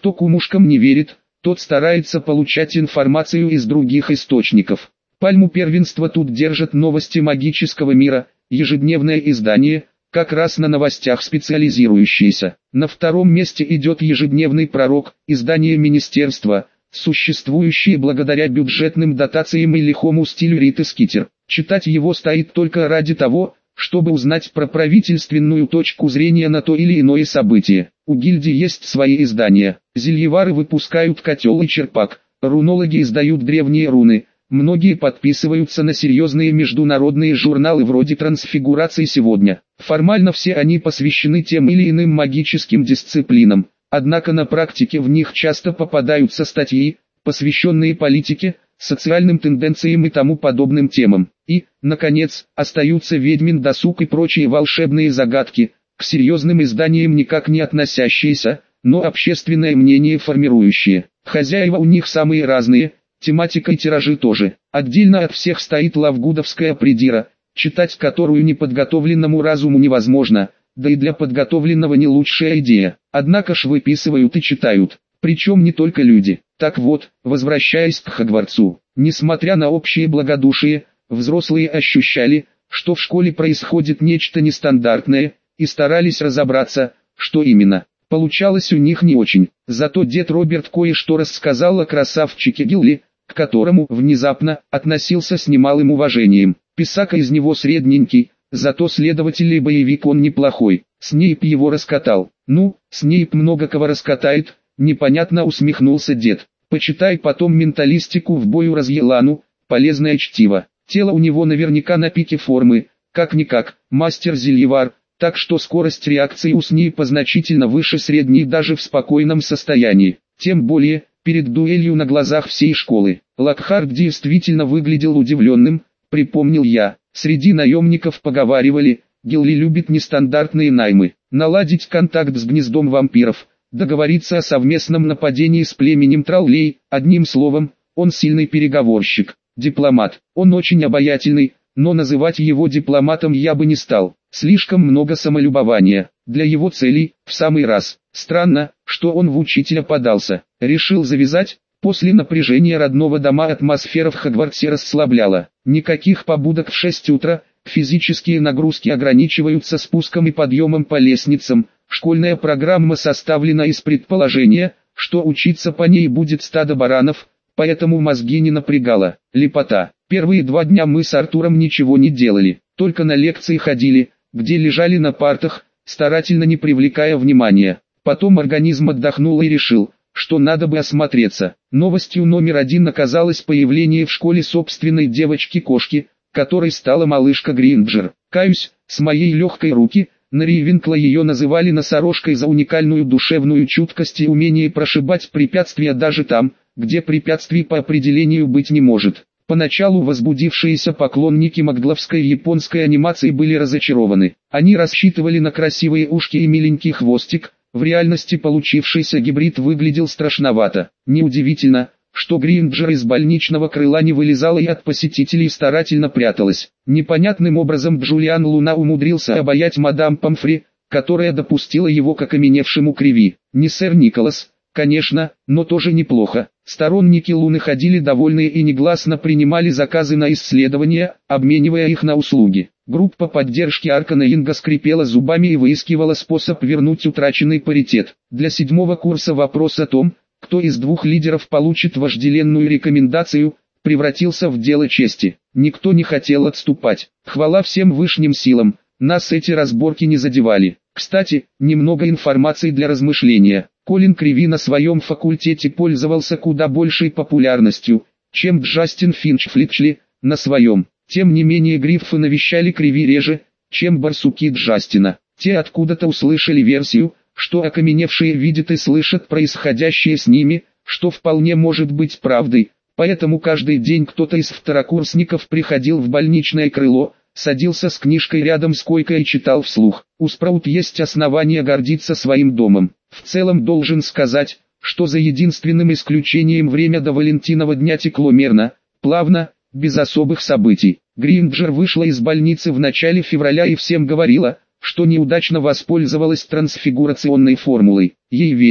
Кто кумушкам не верит, тот старается получать информацию из других источников. Пальму первенства тут держат новости магического мира, ежедневное издание, как раз на новостях специализирующееся. На втором месте идет ежедневный пророк, издание министерства, существующее благодаря бюджетным дотациям и лихому стилю Риты Скитер. Читать его стоит только ради того, чтобы узнать про правительственную точку зрения на то или иное событие. У гильдии есть свои издания. Зельевары выпускают котел и черпак, рунологи издают древние руны. Многие подписываются на серьезные международные журналы вроде «Трансфигурации сегодня». Формально все они посвящены тем или иным магическим дисциплинам, однако на практике в них часто попадаются статьи, посвященные политике, социальным тенденциям и тому подобным темам. И, наконец, остаются «Ведьмин досуг» и прочие волшебные загадки, к серьезным изданиям никак не относящиеся, но общественное мнение формирующие. Хозяева у них самые разные, тематика и тиражи тоже. Отдельно от всех стоит лавгудовская придира, читать которую неподготовленному разуму невозможно, да и для подготовленного не лучшая идея. Однако ж выписывают и читают, причем не только люди. Так вот, возвращаясь к Хогвартсу, несмотря на общее благодушие, взрослые ощущали, что в школе происходит нечто нестандартное, и старались разобраться, что именно. Получалось у них не очень, зато дед Роберт кое-что рассказал о красавчике Гилли, к которому внезапно относился с немалым уважением. Писака из него средненький, зато следователь и боевик он неплохой. Снейп его раскатал. Ну, Снейп много кого раскатает, непонятно усмехнулся дед. Почитай потом менталистику в бою Разъелану, полезное чтиво. Тело у него наверняка на пике формы, как-никак, мастер-зельевар. Так что скорость реакции у Снейпа значительно выше средней даже в спокойном состоянии. Тем более, перед дуэлью на глазах всей школы. Локхарт действительно выглядел удивленным, припомнил я. Среди наемников поговаривали, Гилли любит нестандартные наймы. Наладить контакт с гнездом вампиров, договориться о совместном нападении с племенем троллей. Одним словом, он сильный переговорщик, дипломат. Он очень обаятельный, но называть его дипломатом я бы не стал. Слишком много самолюбования. Для его целей, в самый раз. Странно, что он в учителя подался. Решил завязать. После напряжения родного дома атмосфера в Хогвартсе расслабляла. Никаких побудок в 6 утра, физические нагрузки ограничиваются спуском и подъемом по лестницам. Школьная программа составлена из предположения, что учиться по ней будет стадо баранов, поэтому мозги не напрягало. Лепота. Первые 2 дня мы с Артуром ничего не делали, только на лекции ходили, где лежали на партах, старательно не привлекая внимания. Потом организм отдохнул и решил, что надо бы осмотреться. Новостью номер 1 оказалось появление в школе собственной девочки-кошки, которой стала малышка Гринджер. Каюсь, с моей легкой руки, на Рейвенкла ее называли носорожкой за уникальную душевную чуткость и умение прошибать препятствия даже там, где препятствий по определению быть не может. Поначалу возбудившиеся поклонники макгловской японской анимации были разочарованы. Они рассчитывали на красивые ушки и миленький хвостик, в реальности получившийся гибрид выглядел страшновато. Неудивительно, что Гринджер из больничного крыла не вылезала и от посетителей старательно пряталась. Непонятным образом Джулиан Луна умудрился обаять мадам Помфри, которая допустила его к окаменевшему Криви. Не сэр Николас, конечно, но тоже неплохо. Сторонники Луны ходили довольные и негласно принимали заказы на исследования, обменивая их на услуги. Группа поддержки Аркана Инга скрипела зубами и выискивала способ вернуть утраченный паритет. Для 7-го курса вопрос о том, кто из 2 лидеров получит вожделенную рекомендацию, превратился в дело чести. Никто не хотел отступать. Хвала всем высшим силам, нас эти разборки не задевали. Кстати, немного информации для размышления. Колин Криви на своем факультете пользовался куда большей популярностью, чем Джастин Финч-Флитчли на своем. Тем не менее Гриффы навещали Криви реже, чем барсуки Джастина. Те откуда-то услышали версию, что окаменевшие видят и слышат происходящее с ними, что вполне может быть правдой. Поэтому каждый день кто-то из второкурсников приходил в больничное крыло, садился с книжкой рядом с койкой и читал вслух. У Спраут есть основания гордиться своим домом. В целом должен сказать, что за единственным исключением время до Валентинова дня текло мерно, плавно, без особых событий. Гринджер вышла из больницы в начале февраля и всем говорила, что неудачно воспользовалась трансфигурационной формулой. Ей верили.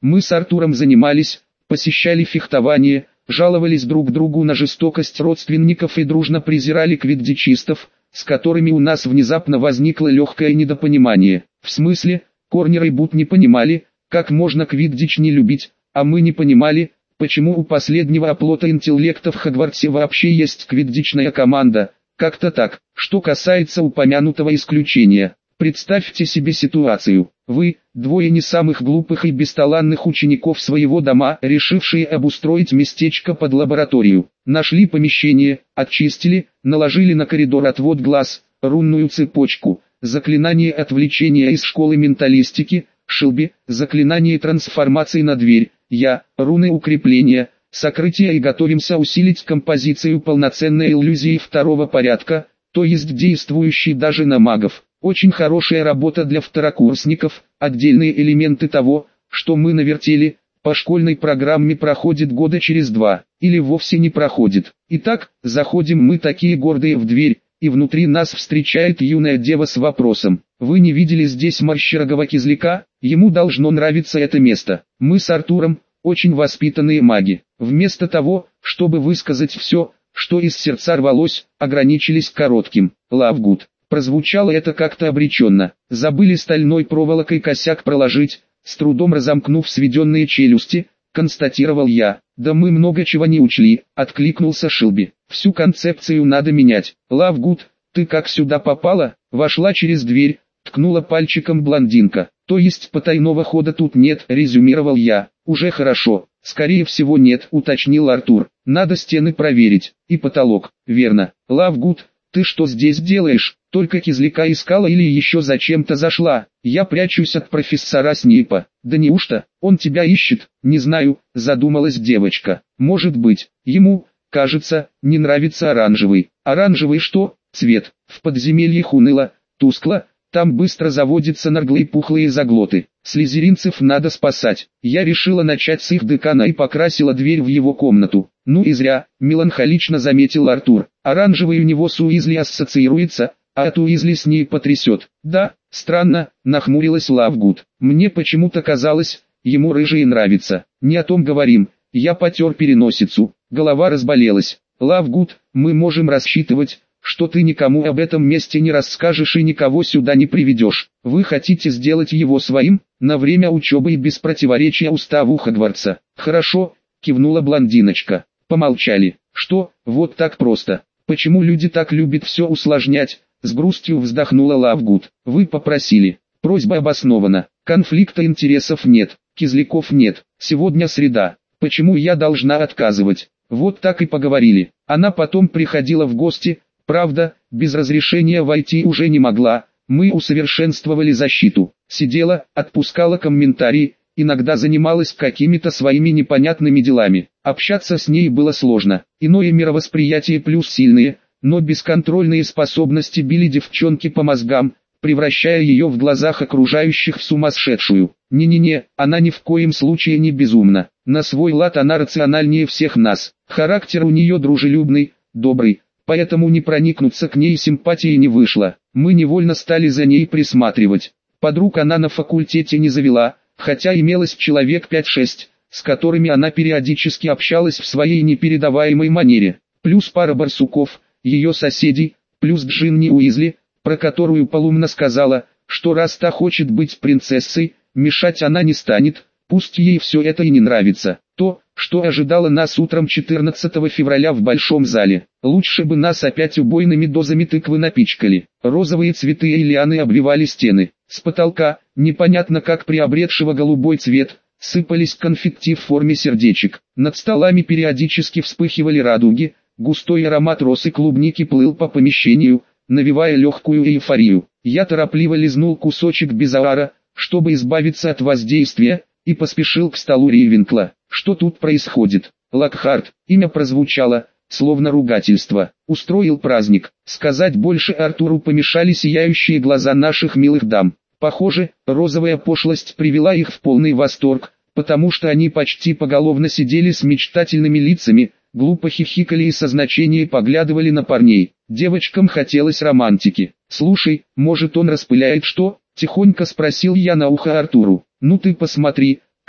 Мы с Артуром занимались, посещали фехтование, жаловались друг другу на жестокость родственников и дружно презирали квиддичистов, с которыми у нас внезапно возникло легкое недопонимание. В смысле, Корнер и Бут не понимали, как можно квиддич не любить, а мы не понимали, почему у последнего оплота интеллекта в Хогвартсе вообще есть квиддичная команда. Как-то так. Что касается упомянутого исключения, представьте себе ситуацию. Вы, двое не самых глупых и бесталанных учеников своего дома, решившие обустроить местечко под лабораторию. Нашли помещение, очистили, наложили на коридор отвод глаз, рунную цепочку, заклинание отвлечения из школы менталистики, Шилби, заклинание трансформации на дверь, руны укрепления, сокрытие и готовимся усилить композицию полноценной иллюзии второго порядка, то есть действующей даже на магов. Очень хорошая работа для второкурсников, отдельные элементы того, что мы навертели, по школьной программе проходит года через 2, или вовсе не проходит. Итак, заходим мы такие гордые в дверь, и внутри нас встречает юная дева с вопросом: «Вы не видели здесь морщерогого кизляка? Ему должно нравиться это место». Мы с Артуром, очень воспитанные маги, вместо того, чтобы высказать все, что из сердца рвалось, ограничились коротким «Лавгуд». Прозвучало это как-то обреченно. Забыли стальной проволокой косяк проложить, с трудом разомкнув сведенные челюсти, констатировал я. «Да мы много чего не учли», — откликнулся Шилби. «Всю концепцию надо менять». «Лавгуд, ты как сюда попала?» «Вошла через дверь», — ткнула пальчиком блондинка. «То есть потайного хода тут нет», — резюмировал я. «Уже хорошо». «Скорее всего нет», — уточнил Артур. «Надо стены проверить. И потолок». «Верно». «Лавгуд, ты что здесь делаешь? Только кизляка искала или еще зачем-то зашла?» «Я прячусь от профессора Снейпа». «Да неужто? Он тебя ищет?» «Не знаю», — задумалась девочка. «Может быть, ему, кажется, не нравится оранжевый». «Оранжевый что?» «Цвет». В подземельях уныло, тускло, там быстро заводятся наглые пухлые заглоты. Слизеринцев надо спасать. Я решила начать с их декана и покрасила дверь в его комнату. «Ну и зря», — меланхолично заметил Артур. «Оранжевый у него с Уизли ассоциируется, а от Уизли с ней потрясет». «Да, странно», — нахмурилась Лавгуд. «Мне почему-то казалось, ему рыжий нравится». «Не о том говорим». Я потер переносицу. Голова разболелась. «Лавгуд, мы можем рассчитывать, что ты никому об этом месте не расскажешь и никого сюда не приведешь. Вы хотите сделать его своим, на время учебы и без противоречия уставу Хогвартса». «Хорошо», — кивнула блондиночка. Помолчали. «Что, вот так просто? Почему люди так любят все усложнять?» С грустью вздохнула Лавгуд. «Вы попросили. Просьба обоснована. Конфликта интересов нет, кизляков нет. Сегодня среда. Почему я должна отказывать?» Вот так и поговорили. Она потом приходила в гости. Правда, без разрешения войти уже не могла. Мы усовершенствовали защиту. Сидела, отпускала комментарии, иногда занималась какими-то своими непонятными делами. Общаться с ней было сложно. Иное мировосприятие плюс сильные, но бесконтрольные способности били девчонки по мозгам, превращая ее в глазах окружающих в сумасшедшую. Не-не-не, она ни в коем случае не безумна. На свой лад она рациональнее всех нас. Характер у нее дружелюбный, добрый. Поэтому не проникнуться к ней симпатией не вышло. Мы невольно стали за ней присматривать. Подруг она на факультете не завела, хотя имелось человек 5-6, с которыми она периодически общалась в своей непередаваемой манере. Плюс пара барсуков, ее соседей, плюс Джинни Уизли, про которую полумно сказала, что раз та хочет быть принцессой, мешать она не станет, пусть ей все это и не нравится. То, что ожидало нас утром 14 февраля в большом зале. Лучше бы нас опять убойными дозами тыквы напичкали. Розовые цветы и лианы обвивали стены. С потолка, непонятно как приобретшего голубой цвет, сыпались конфетти в форме сердечек. Над столами периодически вспыхивали радуги, густой аромат роз и клубники плыл по помещению, навевая легкую эйфорию. Я торопливо лизнул кусочек безаара, чтобы избавиться от воздействия, и поспешил к столу Рейвенкла. Что тут происходит? Локхарт, имя прозвучало, словно ругательство. Устроил праздник. Сказать больше Артуру помешали сияющие глаза наших милых дам. Похоже, розовая пошлость привела их в полный восторг, потому что они почти поголовно сидели с мечтательными лицами, глупо хихикали и со значением поглядывали на парней. Девочкам хотелось романтики. «Слушай, может он распыляет что?» — тихонько спросил я на ухо Артуру. «Ну ты посмотри,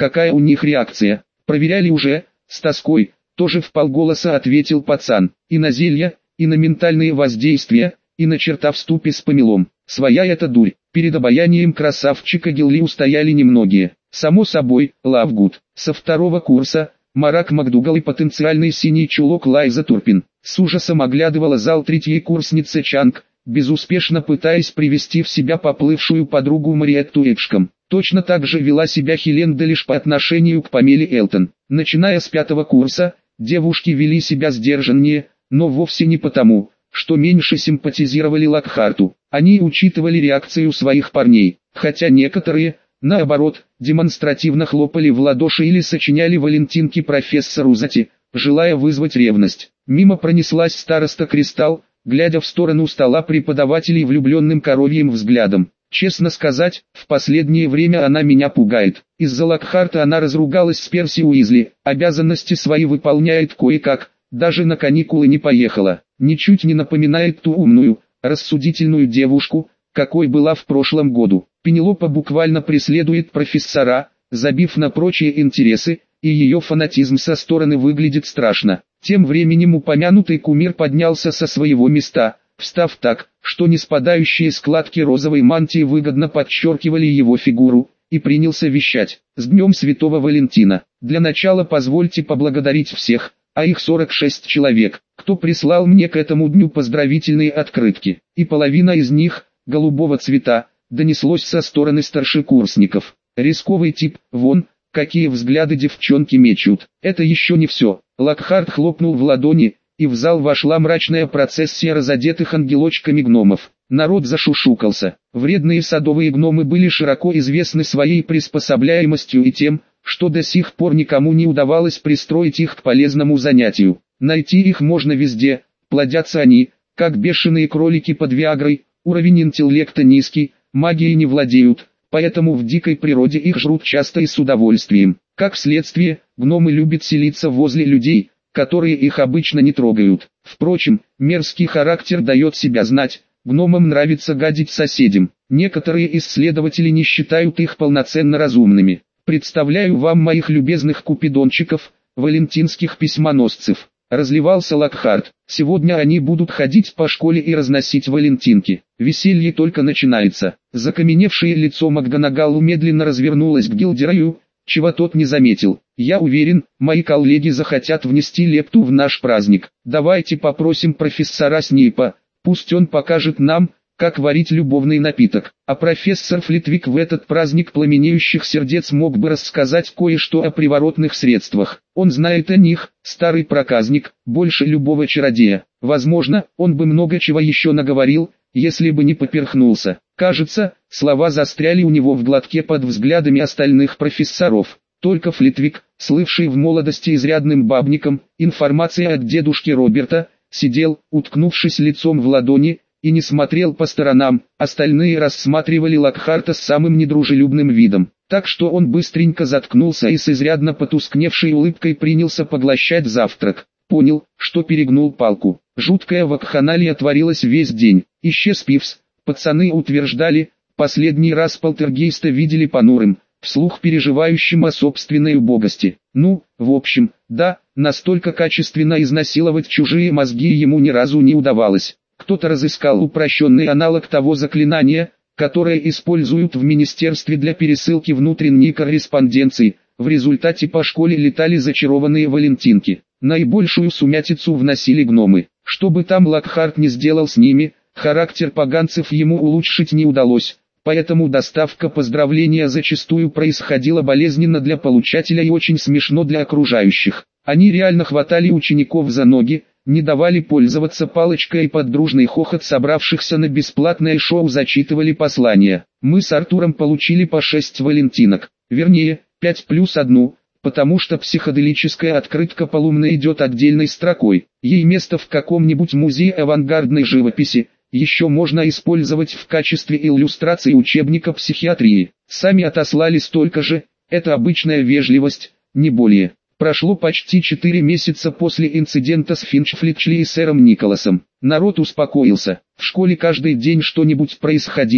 какая у них реакция. Проверяли уже, с тоской, тоже вполголоса ответил пацан. И на зелья, и на ментальные воздействия, и на черта в ступе с помелом. Своя эта дурь. Перед обаянием красавчика Гилли устояли немногие. Само собой, Лавгуд. Со второго курса, Марак МакДугал и потенциальный синий чулок Лайза Турпин. С ужасом оглядывала зал третьей курсницы Чанг, безуспешно пытаясь привести в себя поплывшую подругу Мариетту Эпшком. Точно так же вела себя Хелен Делиш по отношению к Памеле Элтон. Начиная с пятого курса, девушки вели себя сдержаннее, но вовсе не потому, что меньше симпатизировали Локхарту. Они учитывали реакцию своих парней, хотя некоторые, наоборот, демонстративно хлопали в ладоши или сочиняли валентинки профессору Зати, желая вызвать ревность. Мимо пронеслась староста Кристалл, глядя в сторону стола преподавателей влюбленным коровьим взглядом. Честно сказать, в последнее время она меня пугает. Из-за Локхарта она разругалась с Перси Уизли, обязанности свои выполняет кое-как, даже на каникулы не поехала. Ничуть не напоминает ту умную, рассудительную девушку, какой была в прошлом году. Пенелопа буквально преследует профессора, забив на прочие интересы, и ее фанатизм со стороны выглядит страшно. Тем временем упомянутый кумир поднялся со своего места, встав так, что неспадающие складки розовой мантии выгодно подчеркивали его фигуру, и принялся вещать: «С Днем Святого Валентина! Для начала позвольте поблагодарить всех, а их 46 человек, кто прислал мне к этому дню поздравительные открытки, и половина из них, голубого цвета, донеслось со стороны старшекурсников. Рисковый тип, вон, какие взгляды девчонки мечут. Это еще не все». Локхарт хлопнул в ладони, и в зал вошла мрачная процессия разодетых ангелочками гномов. Народ зашушукался. Вредные садовые гномы были широко известны своей приспособляемостью и тем, что до сих пор никому не удавалось пристроить их к полезному занятию. Найти их можно везде, плодятся они, как бешеные кролики под виагрой, уровень интеллекта низкий, магией не владеют, поэтому в дикой природе их жрут часто и с удовольствием. Как следствие, гномы любят селиться возле людей, которые их обычно не трогают. Впрочем, мерзкий характер дает себя знать, гномам нравится гадить соседям. Некоторые исследователи не считают их полноценно разумными. Представляю вам моих любезных купидончиков, валентинских письмоносцев. Разливался Локхарт. Сегодня они будут ходить по школе и разносить валентинки. Веселье только начинается. Закаменевшее лицо МакГонагалл медленно развернулось к Гилдераю, чего тот не заметил. «Я уверен, мои коллеги захотят внести лепту в наш праздник. Давайте попросим профессора Снейпа, пусть он покажет нам, как варить любовный напиток». А профессор Флитвик в этот праздник пламенеющих сердец мог бы рассказать кое-что о приворотных средствах. Он знает о них, старый проказник, больше любого чародея. Возможно, он бы много чего еще наговорил, если бы не поперхнулся. Кажется, слова застряли у него в глотке под взглядами остальных профессоров. Только Флитвик, слывший в молодости изрядным бабником, информация от дедушки Роберта, сидел, уткнувшись лицом в ладони, и не смотрел по сторонам. Остальные рассматривали Локхарта с самым недружелюбным видом. Так что он быстренько заткнулся и с изрядно потускневшей улыбкой принялся поглощать завтрак. Понял, что перегнул палку. Жуткая вакханалия творилась весь день. Исчез Пивс. Пацаны утверждали, последний раз полтергейста видели понурым, вслух переживающим о собственной убогости. Ну, в общем, да, настолько качественно изнасиловать чужие мозги ему ни разу не удавалось. Кто-то разыскал упрощенный аналог того заклинания, которое используют в министерстве для пересылки внутренней корреспонденции. В результате по школе летали зачарованные валентинки. Наибольшую сумятицу вносили гномы. Что бы там Локхарт не сделал с ними, характер поганцев ему улучшить не удалось. Поэтому доставка поздравления зачастую происходила болезненно для получателя и очень смешно для окружающих. Они реально хватали учеников за ноги, не давали пользоваться палочкой и под дружный хохот собравшихся на бесплатное шоу зачитывали послания. Мы с Артуром получили по 6 валентинок, вернее, 5 плюс 1, потому что психоделическая открытка полумна идет отдельной строкой. Ей место в каком-нибудь музее авангардной живописи, еще можно использовать в качестве иллюстрации учебника психиатрии. Сами отослали столько же, это обычная вежливость, не более. Прошло почти 4 месяца после инцидента с Финчфлетчли и сэром Николасом. Народ успокоился. В школе каждый день что-нибудь происходило,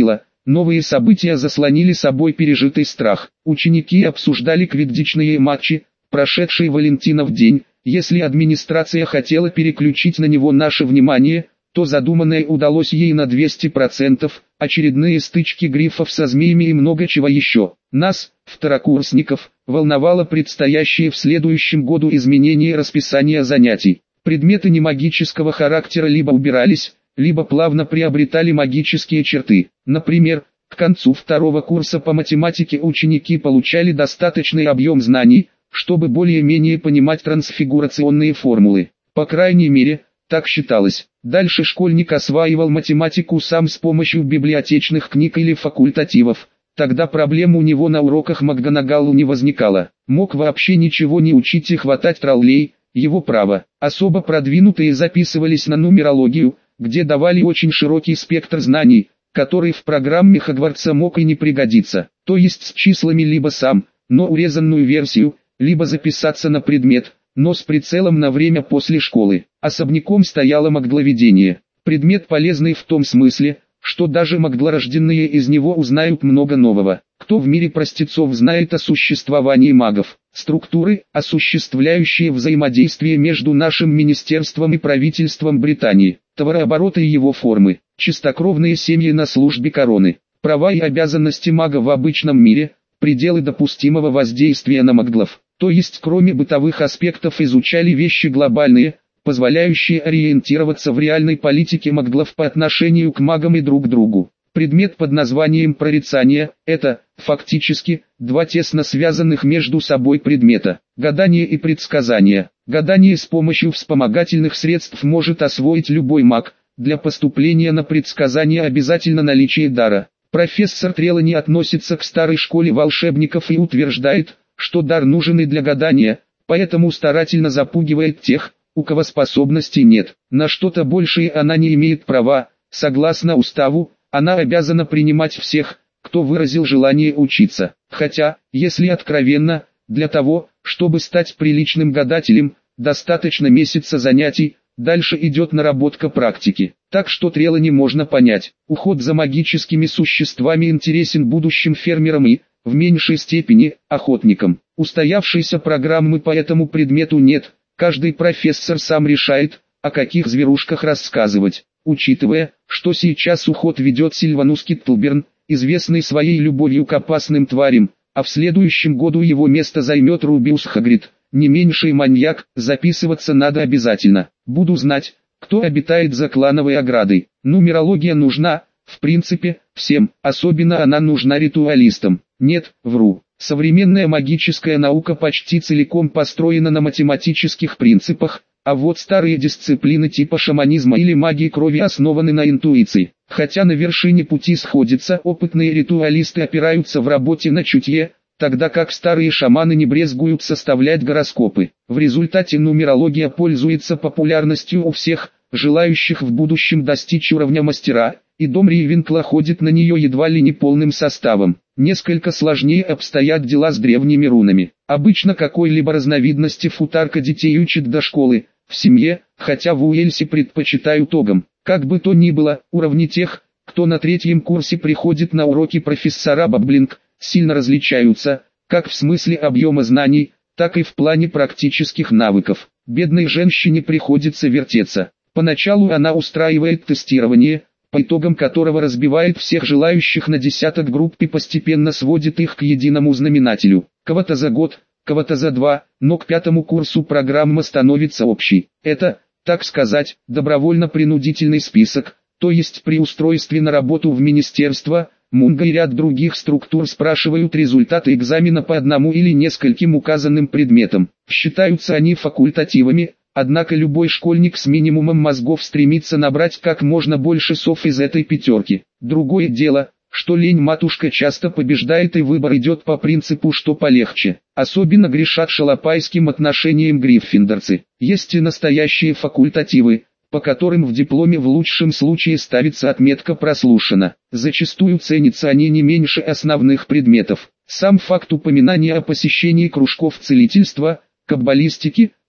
Новые события заслонили собой пережитый страх. Ученики обсуждали квиддичные матчи, прошедший Валентинов день. Если администрация хотела переключить на него наше внимание, то задуманное удалось ей на 200%, очередные стычки грифов со змеями и много чего еще. Нас, второкурсников, волновало предстоящее в следующем году изменение расписания занятий. Предметы немагического характера либо убирались, либо плавно приобретали магические черты. Например, к концу второго курса по математике ученики получали достаточный объем знаний, чтобы более-менее понимать трансфигурационные формулы. По крайней мере, так считалось. Дальше школьник осваивал математику сам с помощью библиотечных книг или факультативов. Тогда проблем у него на уроках МакГонагалл не возникало. Мог вообще ничего не учить и хватать троллей, его право. Особо продвинутые записывались на нумерологию, где давали очень широкий спектр знаний, который в программе Хогвартса мог и не пригодиться. То есть с числами либо сам, но урезанную версию, либо записаться на предмет, но с прицелом на время после школы. Особняком стояло магловедение. Предмет полезный в том смысле, что даже маглорожденные из него узнают много нового. Кто в мире простецов знает о существовании магов? Структуры, осуществляющие взаимодействие между нашим министерством и правительством Британии. Товарооборота и его формы. Чистокровные семьи на службе короны. Права и обязанности мага в обычном мире. Пределы допустимого воздействия на маглов. То есть кроме бытовых аспектов изучали вещи глобальные, позволяющие ориентироваться в реальной политике маглов по отношению к магам и друг другу. Предмет под названием прорицание – это, фактически, два тесно связанных между собой предмета – гадание и предсказание. Гадание с помощью вспомогательных средств может освоить любой маг, для поступления на предсказание обязательно наличие дара. Профессор Трелани относится к старой школе волшебников и утверждает, что дар нужен и для гадания, поэтому старательно запугивает тех, у кого способностей нет. На что-то большее она не имеет права. Согласно уставу, она обязана принимать всех, кто выразил желание учиться. Хотя, если откровенно, для того, чтобы стать приличным гадателем, достаточно месяца занятий, дальше идет наработка практики. Так что Трелани можно понять. Уход за магическими существами интересен будущим фермерам и, в меньшей степени, охотникам. Устоявшейся программы по этому предмету нет. Каждый профессор сам решает, о каких зверушках рассказывать. Учитывая, что сейчас уход ведет Сильванус Киттлберн, известный своей любовью к опасным тварям, а в следующем году его место займет Рубиус Хагрид, не меньший маньяк, записываться надо обязательно. Буду знать, кто обитает за клановой оградой. Нумерология нужна, в принципе, всем, особенно она нужна ритуалистам. Нет, вру. Современная магическая наука почти целиком построена на математических принципах, а вот старые дисциплины типа шаманизма или магии крови основаны на интуиции. Хотя на вершине пути сходятся, опытные ритуалисты опираются в работе на чутье, тогда как старые шаманы не брезгуют составлять гороскопы. В результате нумерология пользуется популярностью у всех, желающих в будущем достичь уровня мастера, и дом Рейвенкла ходит на нее едва ли не полным составом. Несколько сложнее обстоят дела с древними рунами. Обычно какой-либо разновидности футарка детей учат до школы, в семье, хотя в Уэльсе предпочитают огом. Как бы то ни было, уровни тех, кто на третьем курсе приходит на уроки профессора Баблинг, сильно различаются, как в смысле объема знаний, так и в плане практических навыков. Бедной женщине приходится вертеться. Поначалу она устраивает тестирование, по итогам которого разбивает всех желающих на десяток групп и постепенно сводит их к единому знаменателю. Кого-то за год, кого-то за 2, но к 5-му курсу программа становится общей. Это, так сказать, добровольно-принудительный список, то есть при устройстве на работу в министерство, Мунга и ряд других структур спрашивают результаты экзамена по одному или нескольким указанным предметам. Считаются они факультативами, однако любой школьник с минимумом мозгов стремится набрать как можно больше сов из этой пятерки. Другое дело, что лень-матушка часто побеждает и выбор идет по принципу что полегче. Особенно грешат шалопайским отношением гриффиндорцы. Есть и настоящие факультативы, по которым в дипломе в лучшем случае ставится отметка «прослушано». Зачастую ценятся они не меньше основных предметов. Сам факт упоминания о посещении кружков целительства, каббалистики,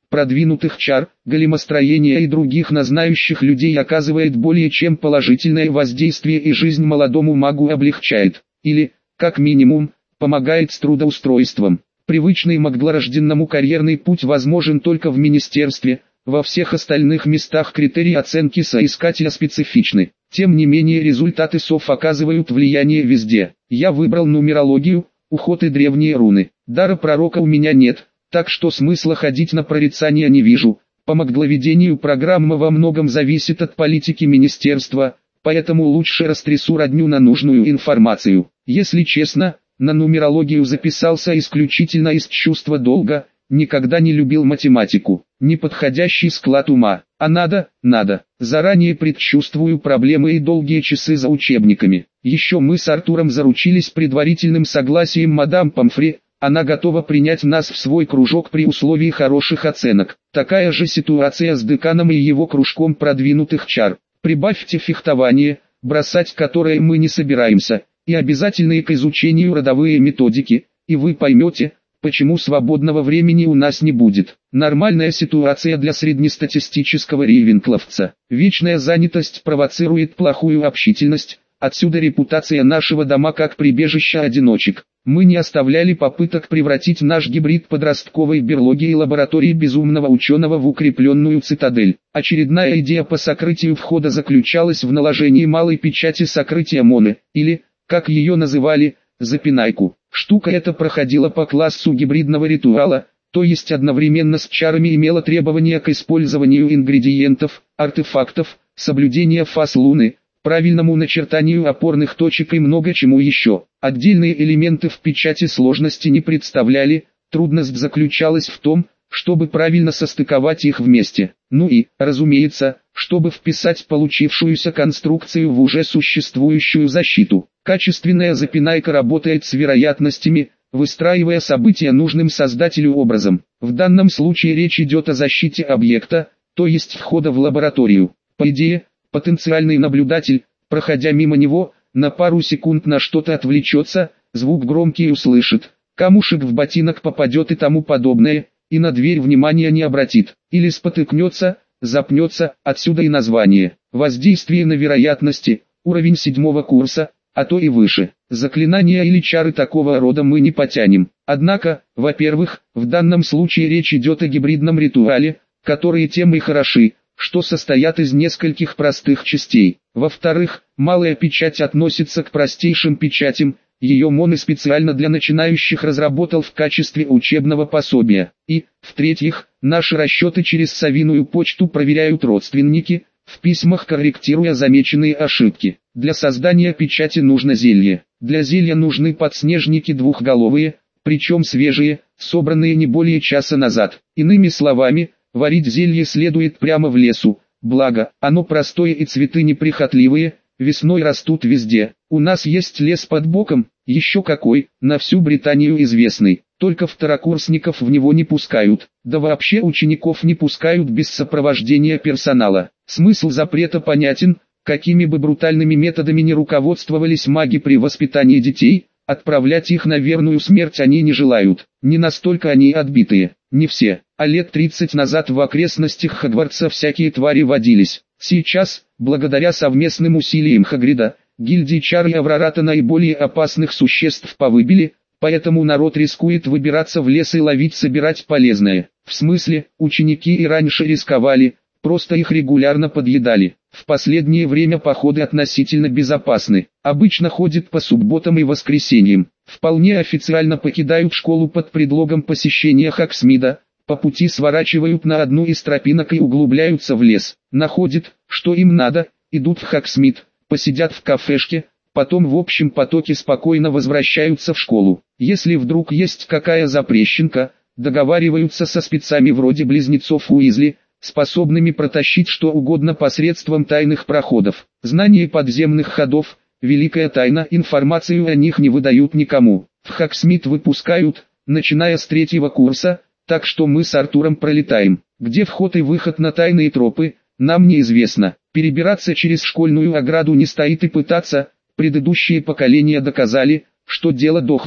продвинутых чар, големостроения и других на знающих людей оказывает более чем положительное воздействие и жизнь молодому магу облегчает, или, как минимум, помогает с трудоустройством. Привычный магдлорожденному карьерный путь возможен только в министерстве, во всех остальных местах критерии оценки соискателя специфичны. Тем не менее результаты СОФ оказывают влияние везде. Я выбрал нумерологию, уход и древние руны. Дара пророка у меня нет, так что смысла ходить на прорицание не вижу. По магдловедению программа во многом зависит от политики министерства, поэтому лучше растрясу родню на нужную информацию. Если честно, на нумерологию записался исключительно из чувства долга, никогда не любил математику, неподходящий склад ума, а надо. Заранее предчувствую проблемы и долгие часы за учебниками. Еще мы с Артуром заручились предварительным согласием мадам Помфри, она готова принять нас в свой кружок при условии хороших оценок. Такая же ситуация с деканом и его кружком продвинутых чар. Прибавьте фехтование, бросать которое мы не собираемся, и обязательные к изучению родовые методики, и вы поймете, почему свободного времени у нас не будет. Нормальная ситуация для среднестатистического рейвенкловца. Вечная занятость провоцирует плохую общительность, отсюда репутация нашего дома как прибежища одиночек. Мы не оставляли попыток превратить наш гибрид подростковой берлоги и лаборатории безумного ученого в укрепленную цитадель. Очередная идея по сокрытию входа заключалась в наложении малой печати сокрытия Моны, или, как ее называли, запинайку. Штука эта проходила по классу гибридного ритуала, то есть одновременно с чарами имела требования к использованию ингредиентов, артефактов, соблюдения фаз Луны, правильному начертанию опорных точек и много чему еще. Отдельные элементы в печати сложности не представляли, трудность заключалась в том, чтобы правильно состыковать их вместе. Ну и, разумеется, чтобы вписать получившуюся конструкцию в уже существующую защиту. Качественная запинайка работает с вероятностями, выстраивая события нужным создателю образом. В данном случае речь идет о защите объекта, то есть входа в лабораторию. По идее, потенциальный наблюдатель, проходя мимо него, на пару секунд на что-то отвлечется, звук громкий услышит, камушек в ботинок попадет и тому подобное, и на дверь внимания не обратит, или спотыкнется, запнется, отсюда и название. Воздействие на вероятности, уровень 7 курса, а то и выше. Заклинания или чары такого рода мы не потянем. Однако, во-первых, в данном случае речь идет о гибридном ритуале, которые тем и хороши, что состоят из нескольких простых частей. Во-вторых, малая печать относится к простейшим печатям, ее Моны специально для начинающих разработал в качестве учебного пособия. И, в-третьих, наши расчеты через совиную почту проверяют родственники, в письмах корректируя замеченные ошибки. Для создания печати нужно зелье. Для зелья нужны подснежники двухголовые, причем свежие, собранные не более часа назад. Иными словами, варить зелье следует прямо в лесу, благо, оно простое и цветы неприхотливые, весной растут везде. У нас есть лес под боком, еще какой, на всю Британию известный. Только второкурсников в него не пускают, да вообще учеников не пускают без сопровождения персонала. Смысл запрета понятен, какими бы брутальными методами не руководствовались маги при воспитании детей, отправлять их на верную смерть они не желают. Не настолько они отбитые, не все, а лет 30 назад в окрестностях Хогвартса всякие твари водились. Сейчас, благодаря совместным усилиям Хагрида, гильдии чар и Аврората наиболее опасных существ повыбили, поэтому народ рискует выбираться в лес и ловить-собирать полезное. В смысле, ученики и раньше рисковали, просто их регулярно подъедали. В последнее время походы относительно безопасны. Обычно ходят по субботам и воскресеньям. Вполне официально покидают школу под предлогом посещения Хоксмида, по пути сворачивают на одну из тропинок и углубляются в лес. Находят, что им надо, идут в Хоксмид, посидят в кафешке, потом в общем потоке спокойно возвращаются в школу. Если вдруг есть какая запрещенка, договариваются со спецами вроде близнецов Уизли, способными протащить что угодно посредством тайных проходов. Знание подземных ходов – великая тайна, информацию о них не выдают никому. В Хоксмид выпускают, начиная с 3-го курса, так что мы с Артуром пролетаем. Где вход и выход на тайные тропы, нам неизвестно. Перебираться через школьную ограду не стоит и пытаться, предыдущие поколения доказали, что дело дохлое.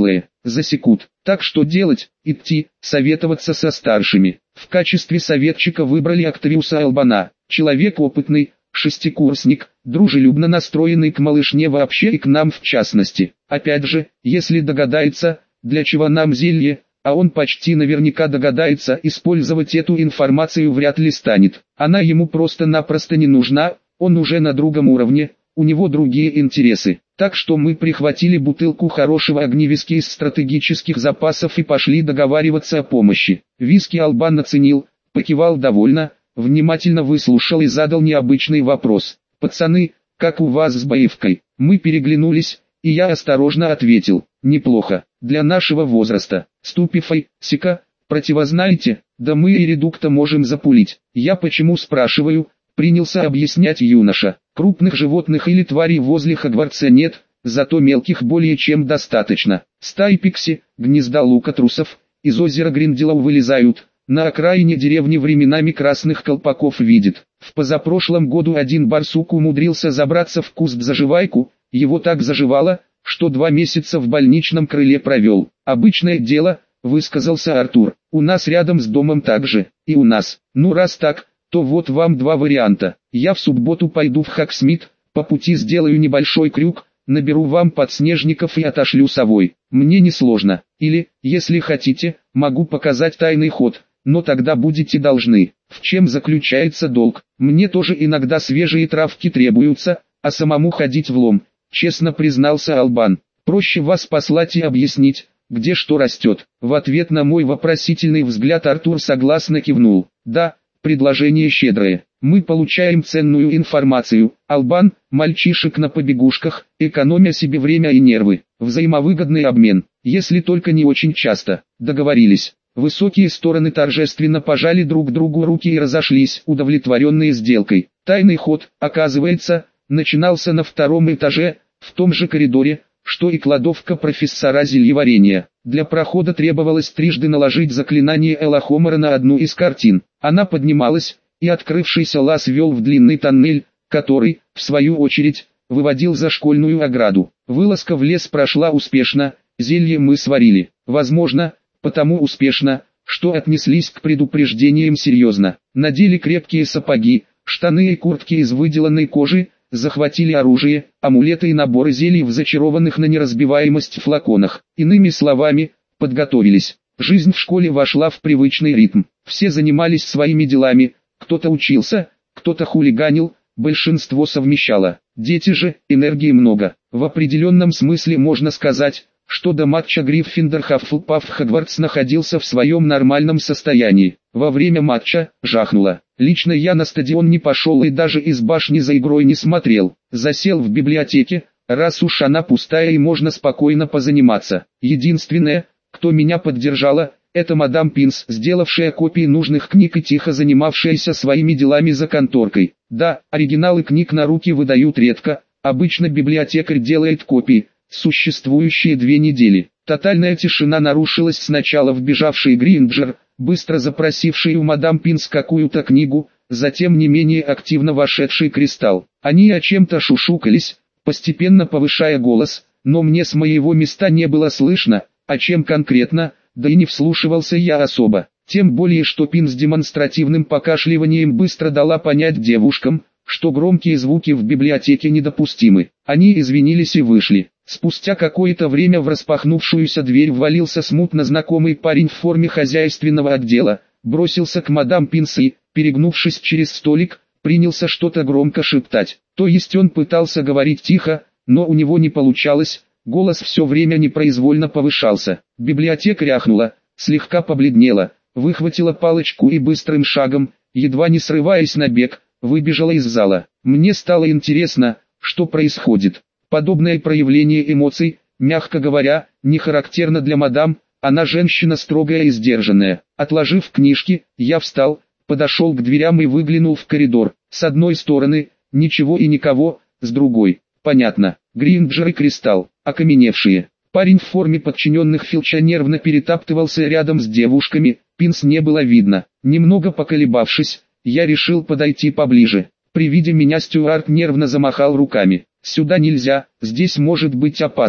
засекут. Так что делать? Идти, советоваться со старшими. В качестве советчика выбрали Октавиуса Албана, человек опытный, шестикурсник, дружелюбно настроенный к малышне вообще и к нам в частности. Опять же, если догадается, для чего нам зелье, а он почти наверняка догадается, использовать эту информацию вряд ли станет. Она ему просто-напросто не нужна, он уже на другом уровне, у него другие интересы. Так что мы прихватили бутылку хорошего огневиски из стратегических запасов и пошли договариваться о помощи. Виски Албан оценил, покивал довольно, внимательно выслушал и задал необычный вопрос. «Пацаны, как у вас с боевкой?» Мы переглянулись, и я осторожно ответил: «Неплохо, для нашего возраста. Ступифай, сика, противознаете? Да мы и редукта можем запулить». «Я почему спрашиваю?» Принялся объяснять юноша. «Крупных животных или тварей возле Хогвартса нет, зато мелких более чем достаточно. Стаи пикси, гнезда лукотрусов, из озера Гринделоу вылезают. На окраине деревни временами красных колпаков видит. В позапрошлом году один барсук умудрился забраться в куст заживайку, его так заживало, что 2 месяца в больничном крыле провел. Обычное дело», высказался Артур. «У нас рядом с домом так же, и у нас. Ну раз так, то вот вам 2 варианта. Я в субботу пойду в Хоксмит, по пути сделаю небольшой крюк, наберу вам подснежников и отошлю совой. Мне несложно. Или, если хотите, могу показать тайный ход, но тогда будете должны. В чем заключается долг? Мне тоже иногда свежие травки требуются, а самому ходить влом», честно признался Албан. «Проще вас послать и объяснить, где что растет». В ответ на мой вопросительный взгляд Артур согласно кивнул. «Да, предложение щедрое. Мы получаем ценную информацию. Албан, мальчишек на побегушках, экономя себе время и нервы. Взаимовыгодный обмен, если только не очень часто. Договорились». Высокие стороны торжественно пожали друг другу руки и разошлись, удовлетворенные сделкой. Тайный ход, оказывается, начинался на 2-м этаже, в том же коридоре, что и кладовка профессора зельеварения. Для прохода требовалось трижды наложить заклинание Элохомора на одну из картин. Она поднималась, и открывшийся лаз вел в длинный тоннель, который, в свою очередь, выводил за школьную ограду. Вылазка в лес прошла успешно, зелье мы сварили. Возможно, потому успешно, что отнеслись к предупреждениям серьезно. Надели крепкие сапоги, штаны и куртки из выделанной кожи, захватили оружие, амулеты и наборы зелий в зачарованных на неразбиваемость флаконах. Иными словами, подготовились. Жизнь в школе вошла в привычный ритм. Все занимались своими делами, кто-то учился, кто-то хулиганил, большинство совмещало. Дети же, энергии много. В определенном смысле можно сказать, что до матча Гриффиндор-Хаффлпаф Хогвартс находился в своем нормальном состоянии. Во время матча жахнуло. Лично я на стадион не пошел и даже из башни за игрой не смотрел. Засел в библиотеке, раз уж она пустая и можно спокойно позаниматься. Единственное, кто меня поддержала, это мадам Пинс, сделавшая копии нужных книг и тихо занимавшаяся своими делами за конторкой. Да, оригиналы книг на руки выдают редко, обычно библиотекарь делает копии, существующие 2 недели. Тотальная тишина нарушилась сначала вбежавший Гринджер, быстро запросивший у мадам Пинс какую-то книгу, затем не менее активно вошедший Кристалл. Они о чем-то шушукались, постепенно повышая голос, но мне с моего места не было слышно, о чем конкретно, да и не вслушивался я особо. Тем более что Пинс демонстративным покашливанием быстро дала понять девушкам, что громкие звуки в библиотеке недопустимы. Они извинились и вышли. Спустя какое-то время в распахнувшуюся дверь ввалился смутно знакомый парень в форме хозяйственного отдела, бросился к мадам Пинс и, перегнувшись через столик, принялся что-то громко шептать. То есть он пытался говорить тихо, но у него не получалось, голос все время непроизвольно повышался. Библиотекарь ахнула, слегка побледнела, выхватила палочку и быстрым шагом, едва не срываясь на бег, выбежала из зала. Мне стало интересно, что происходит. Подобное проявление эмоций, мягко говоря, не характерно для мадам, она женщина строгая и сдержанная. Отложив книжки, я встал, подошел к дверям и выглянул в коридор. С одной стороны, ничего и никого, с другой, понятно, Гринджер и Кристалл, окаменевшие. Парень в форме подчиненных Филча нервно перетаптывался рядом с девушками, Пинс не было видно. Немного поколебавшись, я решил подойти поближе. При виде меня Стюарт нервно замахал руками. «Сюда нельзя, здесь может быть опасно».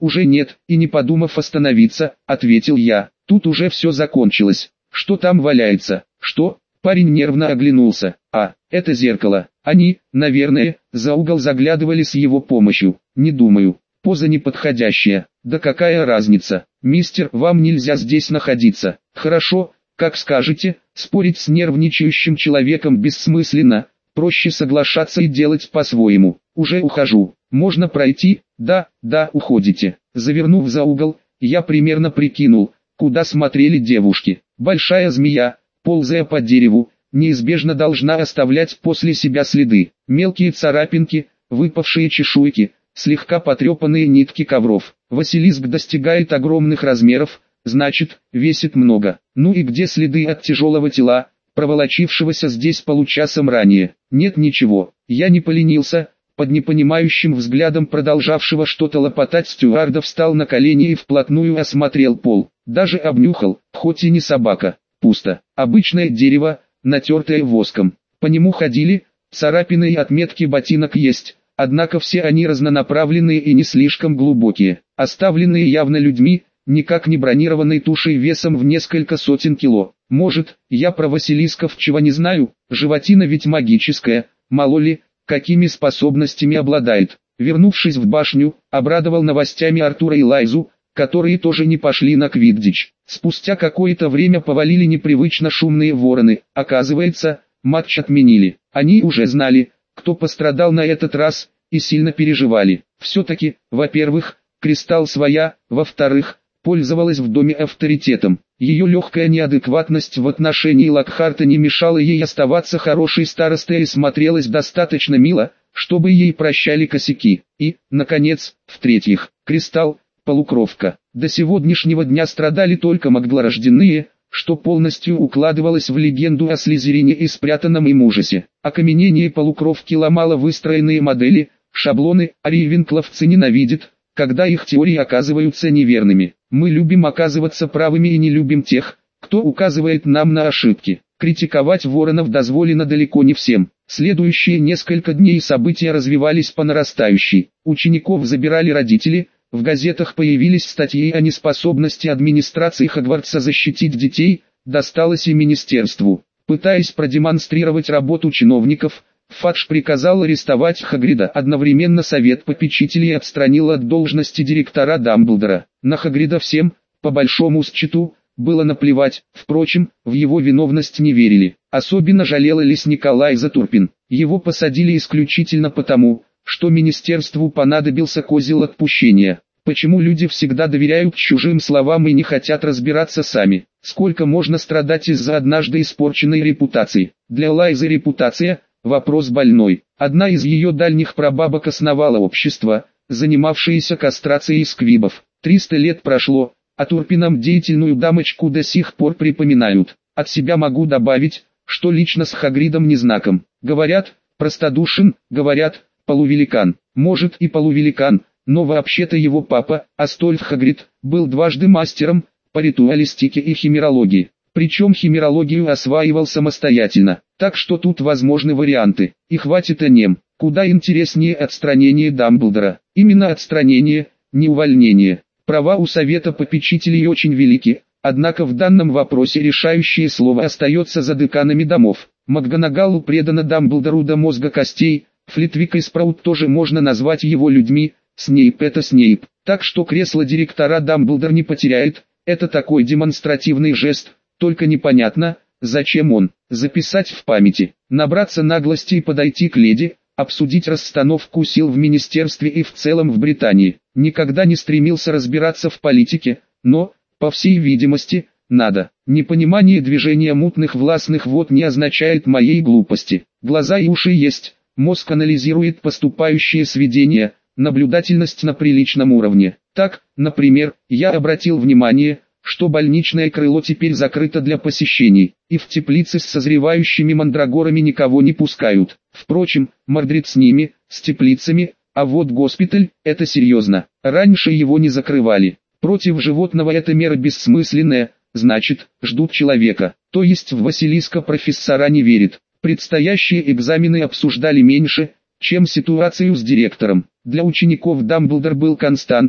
уже нет, и не подумав остановиться, ответил я. Тут уже все закончилось. Что там валяется? Что? Парень нервно оглянулся. А, это зеркало. Они, наверное, за угол заглядывали с его помощью. Не думаю. Поза неподходящая. Да какая разница? Мистер, вам нельзя здесь находиться. Хорошо, как скажете. Спорить с нервничающим человеком бессмысленно. Проще соглашаться и делать по-своему. Уже ухожу. Можно пройти? Да, уходите. Завернув за угол, я примерно прикинул, куда смотрели девушки. Большая змея, ползая по дереву, неизбежно должна оставлять после себя следы. Мелкие царапинки, выпавшие чешуйки, слегка потрепанные нитки ковров. Василиск достигает огромных размеров, значит, весит много. Ну и где следы от тяжелого тела, проволочившегося здесь получасом ранее? Нет ничего. Я не поленился. Под непонимающим взглядом продолжавшего что-то лопотать стюарда встал на колени и вплотную осмотрел пол. Даже обнюхал, хоть и не собака. Пусто. Обычное дерево, натертое воском. По нему ходили, царапины и отметки ботинок есть, однако все они разнонаправленные и не слишком глубокие. Оставленные явно людьми, никак не бронированной тушей весом в несколько сотен кило. Может, я про Василисков чего не знаю, животина ведь магическая, мало ли, какими способностями обладает. Вернувшись в башню, обрадовал новостями Артура и Лайзу, которые тоже не пошли на квиддич. Спустя какое-то время повалили непривычно шумные вороны. Оказывается, матч отменили. Они уже знали, кто пострадал на этот раз, и сильно переживали. Все-таки, во-первых, Кристалл своя, во-вторых, пользовалась в доме авторитетом. Ее легкая неадекватность в отношении Локхарта не мешала ей оставаться хорошей старостой и смотрелась достаточно мило, чтобы ей прощали косяки. И, наконец, в-третьих, Кристалл, полукровка. До сегодняшнего дня страдали только магдлорожденные, что полностью укладывалось в легенду о Слизерине и спрятанном им ужасе. Окаменение полукровки ломало выстроенные модели, шаблоны, а рейвенкловцы ненавидят, когда их теории оказываются неверными. Мы любим оказываться правыми и не любим тех, кто указывает нам на ошибки. Критиковать воронов дозволено далеко не всем. Следующие несколько дней события развивались по нарастающей. Учеников забирали родители, в газетах появились статьи о неспособности администрации Хогвартса защитить детей, досталось и министерству. Пытаясь продемонстрировать работу чиновников, Фадж приказал арестовать Хагрида. Одновременно совет попечителей отстранил от должности директора Дамблдора. На Хагрида всем, по большому счету, было наплевать. Впрочем, в его виновность не верили. Особенно жалела лис Николай Затурпин. Его посадили исключительно потому, что министерству понадобился козел отпущения. Почему люди всегда доверяют чужим словам и не хотят разбираться сами? Сколько можно страдать из-за однажды испорченной репутации? Для Лайзы репутация – вопрос больной. Одна из ее дальних прабабок основала общество, занимавшееся кастрацией сквибов. 300 лет прошло, а Турпинам деятельную дамочку до сих пор припоминают. От себя могу добавить, что лично с Хагридом не знаком. Говорят, простодушен, говорят, полувеликан. Может и полувеликан, но вообще-то его папа, Астольф Хагрид, был дважды мастером по ритуалистике и химерологии. Причем химерологию осваивал самостоятельно, так что тут возможны варианты. И хватит о нем. Куда интереснее отстранение Дамблдора. Именно отстранение, не увольнение. Права у совета попечителей очень велики, однако в данном вопросе решающее слово остается за деканами домов. МакГонагалл предана Дамблдору до мозга костей, Флитвик и Спраут тоже можно назвать его людьми, Снейп это Снейп. Так что кресло директора Дамблдор не потеряет, это такой демонстративный жест. Только непонятно, зачем он. Записать в памяти, набраться наглости и подойти к леди, обсудить расстановку сил в министерстве и в целом в Британии. Никогда не стремился разбираться в политике, но, по всей видимости, надо. Непонимание движения мутных властных вод не означает моей глупости. Глаза и уши есть, мозг анализирует поступающие сведения, наблюдательность на приличном уровне. Так, например, я обратил внимание, что больничное крыло теперь закрыто для посещений, и в теплице с созревающими мандрагорами никого не пускают. Впрочем, Мордрид с ними, с теплицами, а вот госпиталь, это серьезно. Раньше его не закрывали. Против животного эта мера бессмысленная, значит, ждут человека. То есть в Василиска профессора не верит. Предстоящие экзамены обсуждали меньше, чем ситуацию с директором. Для учеников Дамблдор был константой,